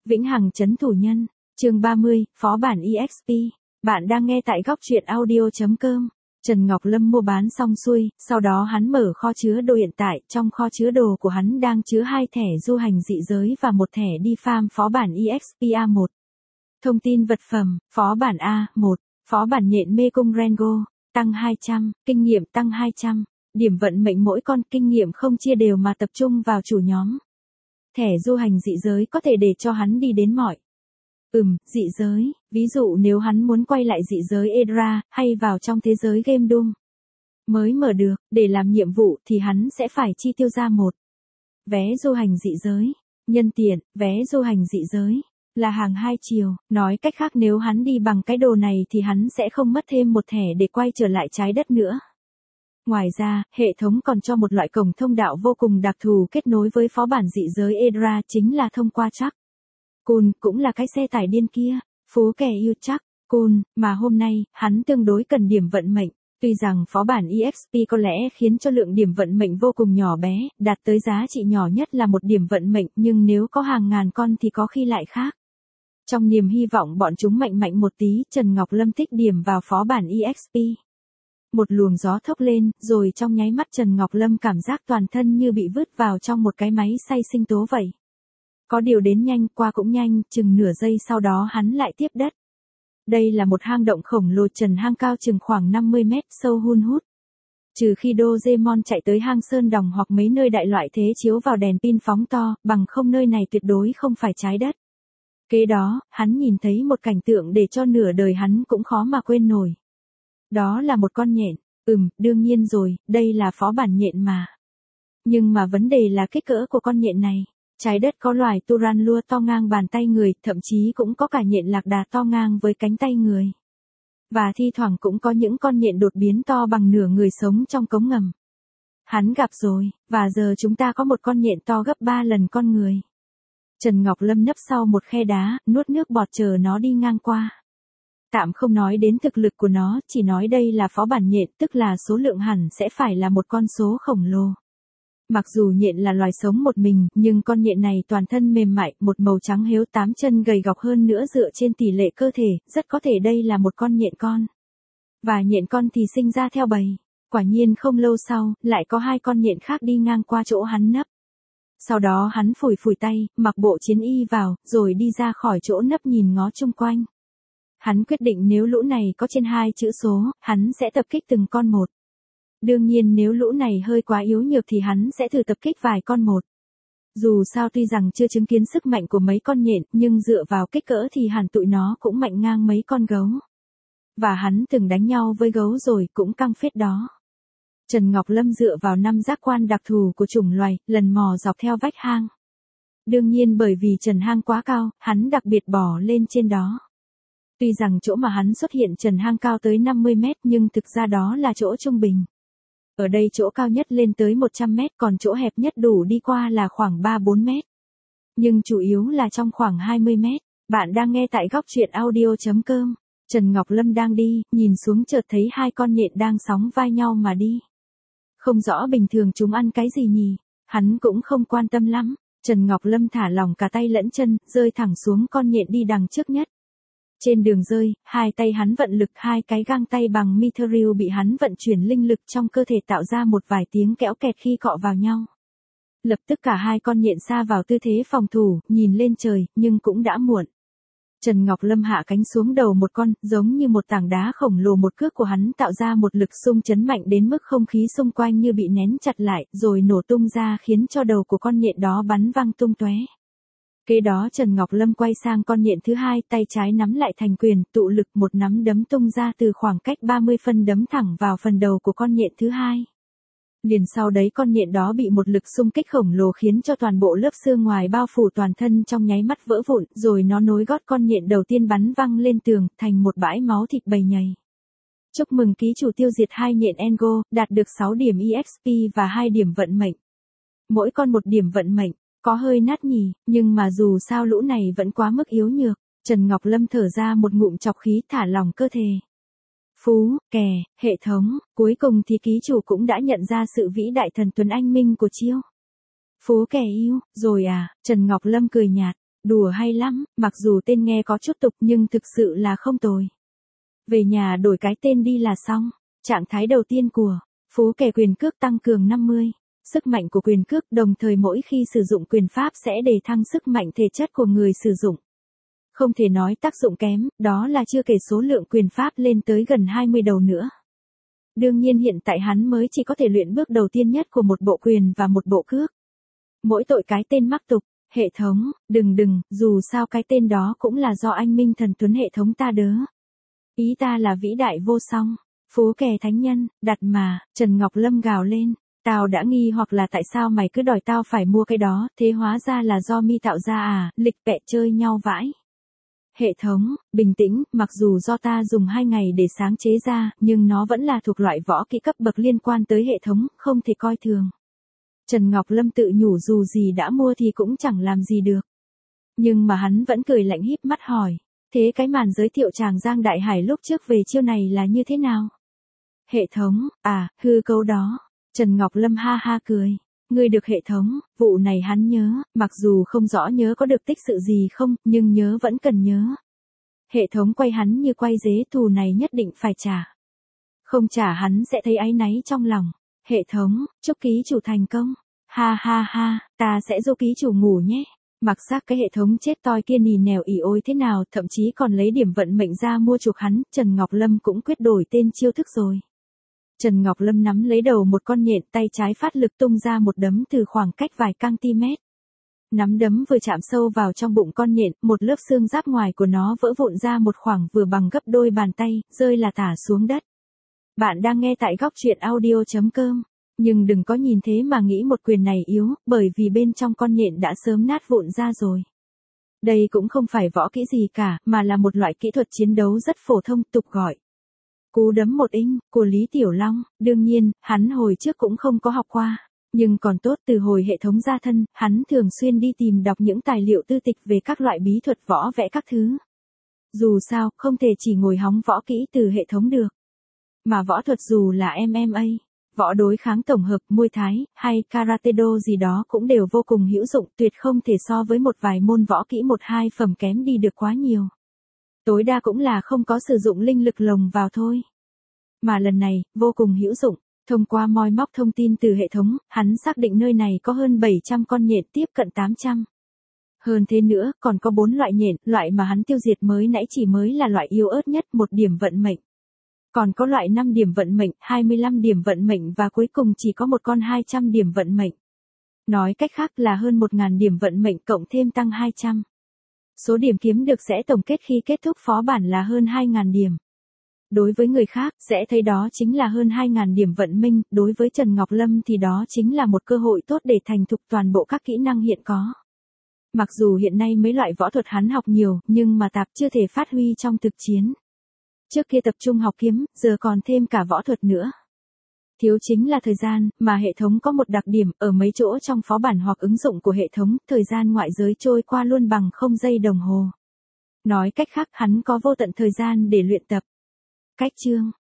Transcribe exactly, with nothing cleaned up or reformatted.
Vĩnh hằng trấn thủ nhân, chương ba mươi, phó bản e ích pê. Bạn đang nghe tại góc truyện audio.com. Trần Ngọc Lâm mua bán xong xuôi, sau đó hắn mở kho chứa đồ hiện tại, trong kho chứa đồ của hắn đang chứa hai thẻ du hành dị giới và một thẻ đi farm phó bản e ích pê A một. Thông tin vật phẩm, phó bản A một, phó bản nhện mê cung Rengo, tăng hai trăm, kinh nghiệm tăng hai trăm, điểm vận mệnh mỗi con, kinh nghiệm không chia đều mà tập trung vào chủ nhóm. Thẻ du hành dị giới có thể để cho hắn đi đến mọi. Ừm, dị giới, ví dụ nếu hắn muốn quay lại dị giới Edra, hay vào trong thế giới Game Doom mới mở được, để làm nhiệm vụ thì hắn sẽ phải chi tiêu ra một vé du hành dị giới. Nhân tiện, vé du hành dị giới là hàng hai chiều, nói cách khác nếu hắn đi bằng cái đồ này thì hắn sẽ không mất thêm một thẻ để quay trở lại trái đất nữa. Ngoài ra, hệ thống còn cho một loại cổng thông đạo vô cùng đặc thù kết nối với phó bản dị giới Edra, chính là thông qua Chuck Kun, cũng là cái xe tải điên kia, phú kẻ yêu Chuck Kun, mà hôm nay, hắn tương đối cần điểm vận mệnh. Tuy rằng phó bản e ích pê có lẽ khiến cho lượng điểm vận mệnh vô cùng nhỏ bé, đạt tới giá trị nhỏ nhất là một điểm vận mệnh, nhưng nếu có hàng ngàn con thì có khi lại khác. Trong niềm hy vọng bọn chúng mạnh mạnh một tí, Trần Ngọc Lâm tích điểm vào phó bản e ích pê. Một luồng gió thốc lên, rồi trong nháy mắt Trần Ngọc Lâm cảm giác toàn thân như bị vứt vào trong một cái máy xay sinh tố vậy. Có điều đến nhanh, qua cũng nhanh, chừng nửa giây sau đó hắn lại tiếp đất. Đây là một hang động khổng lồ, trần hang cao chừng khoảng năm mươi mét, sâu hun hút. Trừ khi Doraemon chạy tới hang Sơn Đồng hoặc mấy nơi đại loại thế chiếu vào đèn pin phóng to, bằng không nơi này tuyệt đối không phải trái đất. Kế đó, hắn nhìn thấy một cảnh tượng để cho nửa đời hắn cũng khó mà quên nổi. Đó là một con nhện. Ừm, đương nhiên rồi, đây là phó bản nhện mà. Nhưng mà vấn đề là kích cỡ của con nhện này. Trái đất có loài Tarantula to ngang bàn tay người, thậm chí cũng có cả nhện lạc đà to ngang với cánh tay người. Và thi thoảng cũng có những con nhện đột biến to bằng nửa người sống trong cống ngầm. Hắn gặp rồi, và giờ chúng ta có một con nhện to gấp ba lần con người. Trần Ngọc Lâm nấp sau một khe đá, nuốt nước bọt chờ nó đi ngang qua. Tạm không nói đến thực lực của nó, chỉ nói đây là phó bản nhện, tức là số lượng hẳn sẽ phải là một con số khổng lồ. Mặc dù nhện là loài sống một mình, nhưng con nhện này toàn thân mềm mại, một màu trắng héo, tám chân gầy gọc hơn nữa dựa trên tỷ lệ cơ thể, rất có thể đây là một con nhện con. Và nhện con thì sinh ra theo bầy. Quả nhiên không lâu sau, lại có hai con nhện khác đi ngang qua chỗ hắn nấp. Sau đó hắn phủi phủi tay, mặc bộ chiến y vào, rồi đi ra khỏi chỗ nấp nhìn ngó chung quanh. Hắn quyết định nếu lũ này có trên hai chữ số, hắn sẽ tập kích từng con một. Đương nhiên nếu lũ này hơi quá yếu nhược thì hắn sẽ thử tập kích vài con một. Dù sao tuy rằng chưa chứng kiến sức mạnh của mấy con nhện, nhưng dựa vào kích cỡ thì hẳn tụi nó cũng mạnh ngang mấy con gấu. Và hắn từng đánh nhau với gấu rồi, cũng căng phết đó. Trần Ngọc Lâm dựa vào năm giác quan đặc thù của chủng loài, lần mò dọc theo vách hang. Đương nhiên bởi vì trần hang quá cao, hắn đặc biệt bò lên trên đó. Tuy rằng chỗ mà hắn xuất hiện trần hang cao tới năm mươi mét, nhưng thực ra đó là chỗ trung bình. Ở đây chỗ cao nhất lên tới một trăm mét, còn chỗ hẹp nhất đủ đi qua là khoảng ba bốn mét. Nhưng chủ yếu là trong khoảng hai mươi mét. Bạn đang nghe tại góc truyện audio.com. Trần Ngọc Lâm đang đi, nhìn xuống chợt thấy hai con nhện đang sóng vai nhau mà đi. Không rõ bình thường chúng ăn cái gì nhỉ, hắn cũng không quan tâm lắm. Trần Ngọc Lâm thả lỏng cả tay lẫn chân, rơi thẳng xuống con nhện đi đằng trước nhất. Trên đường rơi, hai tay hắn vận lực, hai cái găng tay bằng mithril bị hắn vận chuyển linh lực trong cơ thể tạo ra một vài tiếng kẽo kẹt khi cọ vào nhau. Lập tức cả hai con nhện sa vào tư thế phòng thủ, nhìn lên trời, nhưng cũng đã muộn. Trần Ngọc Lâm hạ cánh xuống đầu một con, giống như một tảng đá khổng lồ, một cước của hắn tạo ra một lực xung chấn mạnh đến mức không khí xung quanh như bị nén chặt lại, rồi nổ tung ra khiến cho đầu của con nhện đó bắn văng tung tóe. Kế đó Trần Ngọc Lâm quay sang con nhện thứ hai, tay trái nắm lại thành quyền, tụ lực, một nắm đấm tung ra từ khoảng cách ba mươi phân đấm thẳng vào phần đầu của con nhện thứ hai. Liền sau đấy con nhện đó bị một lực xung kích khổng lồ khiến cho toàn bộ lớp xương ngoài bao phủ toàn thân trong nháy mắt vỡ vụn, rồi nó nối gót con nhện đầu tiên bắn văng lên tường, thành một bãi máu thịt bầy nhầy. Chúc mừng ký chủ tiêu diệt hai nhện Engo, đạt được sáu điểm e ích pê và hai điểm vận mệnh. Mỗi con một điểm vận mệnh. Có hơi nát nhỉ, nhưng mà dù sao lũ này vẫn quá mức yếu nhược. Trần Ngọc Lâm thở ra một ngụm chọc khí, thả lỏng cơ thể. Phú, kè, hệ thống, cuối cùng thì ký chủ cũng đã nhận ra sự vĩ đại thần tuấn anh minh của chiêu. Phú kè yêu, rồi à, Trần Ngọc Lâm cười nhạt. Đùa hay lắm, mặc dù tên nghe có chút tục nhưng thực sự là không tồi. Về nhà đổi cái tên đi là xong. Trạng thái đầu tiên của Phú Kè quyền cước tăng cường năm mươi. Sức mạnh của quyền cước đồng thời mỗi khi sử dụng quyền pháp sẽ đề thăng sức mạnh thể chất của người sử dụng. Không thể nói tác dụng kém, đó là chưa kể số lượng quyền pháp lên tới gần hai mươi đầu nữa. Đương nhiên hiện tại hắn mới chỉ có thể luyện bước đầu tiên nhất của một bộ quyền và một bộ cước. Mỗi tội cái tên mắc tục, hệ thống, đừng đừng, dù sao cái tên đó cũng là do anh Minh Thần Tuấn hệ thống ta đớ. Ý ta là vĩ đại vô song, Phú Kè thánh nhân, đặt mà, Trần Ngọc Lâm gào lên. Tao đã nghi hoặc là tại sao mày cứ đòi tao phải mua cái đó, thế hóa ra là do mi tạo ra à, lịch bẹ chơi nhau vãi. Hệ thống, bình tĩnh, mặc dù do ta dùng hai ngày để sáng chế ra, nhưng nó vẫn là thuộc loại võ kỹ cấp bậc liên quan tới hệ thống, không thể coi thường. Trần Ngọc Lâm tự nhủ dù gì đã mua thì cũng chẳng làm gì được. Nhưng mà hắn vẫn cười lạnh híp mắt hỏi, thế cái màn giới thiệu chàng Giang Đại Hải lúc trước về chiêu này là như thế nào? Hệ thống, à, hư cấu đó. Trần Ngọc Lâm ha ha cười. Ngươi được hệ thống, vụ này hắn nhớ, mặc dù không rõ nhớ có được tích sự gì không, nhưng nhớ vẫn cần nhớ. Hệ thống quay hắn như quay dế, thù này nhất định phải trả. Không trả hắn sẽ thấy áy náy trong lòng. Hệ thống, chúc ký chủ thành công. Ha ha ha, ta sẽ giúp ký chủ ngủ nhé. Mặc xác cái hệ thống chết toi kia nì nèo ỉ ôi thế nào, thậm chí còn lấy điểm vận mệnh ra mua chuộc hắn, Trần Ngọc Lâm cũng quyết đổi tên chiêu thức rồi. Trần Ngọc Lâm nắm lấy đầu một con nhện, tay trái phát lực tung ra một đấm từ khoảng cách vài cm. Nắm đấm vừa chạm sâu vào trong bụng con nhện, một lớp xương giáp ngoài của nó vỡ vụn ra một khoảng vừa bằng gấp đôi bàn tay, rơi là tả xuống đất. Bạn đang nghe tại góc truyện audio chấm com. Nhưng đừng có nhìn thế mà nghĩ một quyền này yếu, bởi vì bên trong con nhện đã sớm nát vụn ra rồi. Đây cũng không phải võ kỹ gì cả, mà là một loại kỹ thuật chiến đấu rất phổ thông, tục gọi cú đấm một inch, của Lý Tiểu Long. Đương nhiên, hắn hồi trước cũng không có học qua. Nhưng còn tốt, từ hồi hệ thống ra thân, hắn thường xuyên đi tìm đọc những tài liệu tư tịch về các loại bí thuật võ vẽ các thứ. Dù sao, không thể chỉ ngồi hóng võ kỹ từ hệ thống được. Mà võ thuật dù là em em a, võ đối kháng tổng hợp, Muay Thái, hay Karate Do gì đó cũng đều vô cùng hữu dụng, tuyệt không thể so với một vài môn võ kỹ một hai phẩm kém đi được quá nhiều. Tối đa cũng là không có sử dụng linh lực lồng vào thôi. Mà lần này, vô cùng hữu dụng. Thông qua moi móc thông tin từ hệ thống, hắn xác định nơi này có hơn bảy trăm con nhện, tiếp cận tám trăm. Hơn thế nữa, còn có bốn loại nhện, loại mà hắn tiêu diệt mới nãy chỉ mới là loại yếu ớt nhất, một điểm vận mệnh. Còn có loại năm điểm vận mệnh, hai mươi lăm điểm vận mệnh và cuối cùng chỉ có một con hai trăm điểm vận mệnh. Nói cách khác là hơn một nghìn điểm vận mệnh cộng thêm tăng hai trăm. Số điểm kiếm được sẽ tổng kết khi kết thúc phó bản là hơn hai nghìn điểm. Đối với người khác, sẽ thấy đó chính là hơn hai nghìn điểm vận minh, đối với Trần Ngọc Lâm thì đó chính là một cơ hội tốt để thành thục toàn bộ các kỹ năng hiện có. Mặc dù hiện nay mấy loại võ thuật hắn học nhiều, nhưng mà tạp chưa thể phát huy trong thực chiến. Trước kia tập trung học kiếm, giờ còn thêm cả võ thuật nữa. Thiếu chính là thời gian, mà hệ thống có một đặc điểm, ở mấy chỗ trong phó bản hoặc ứng dụng của hệ thống, thời gian ngoại giới trôi qua luôn bằng không giây đồng hồ. Nói cách khác hắn có vô tận thời gian để luyện tập. Cách chương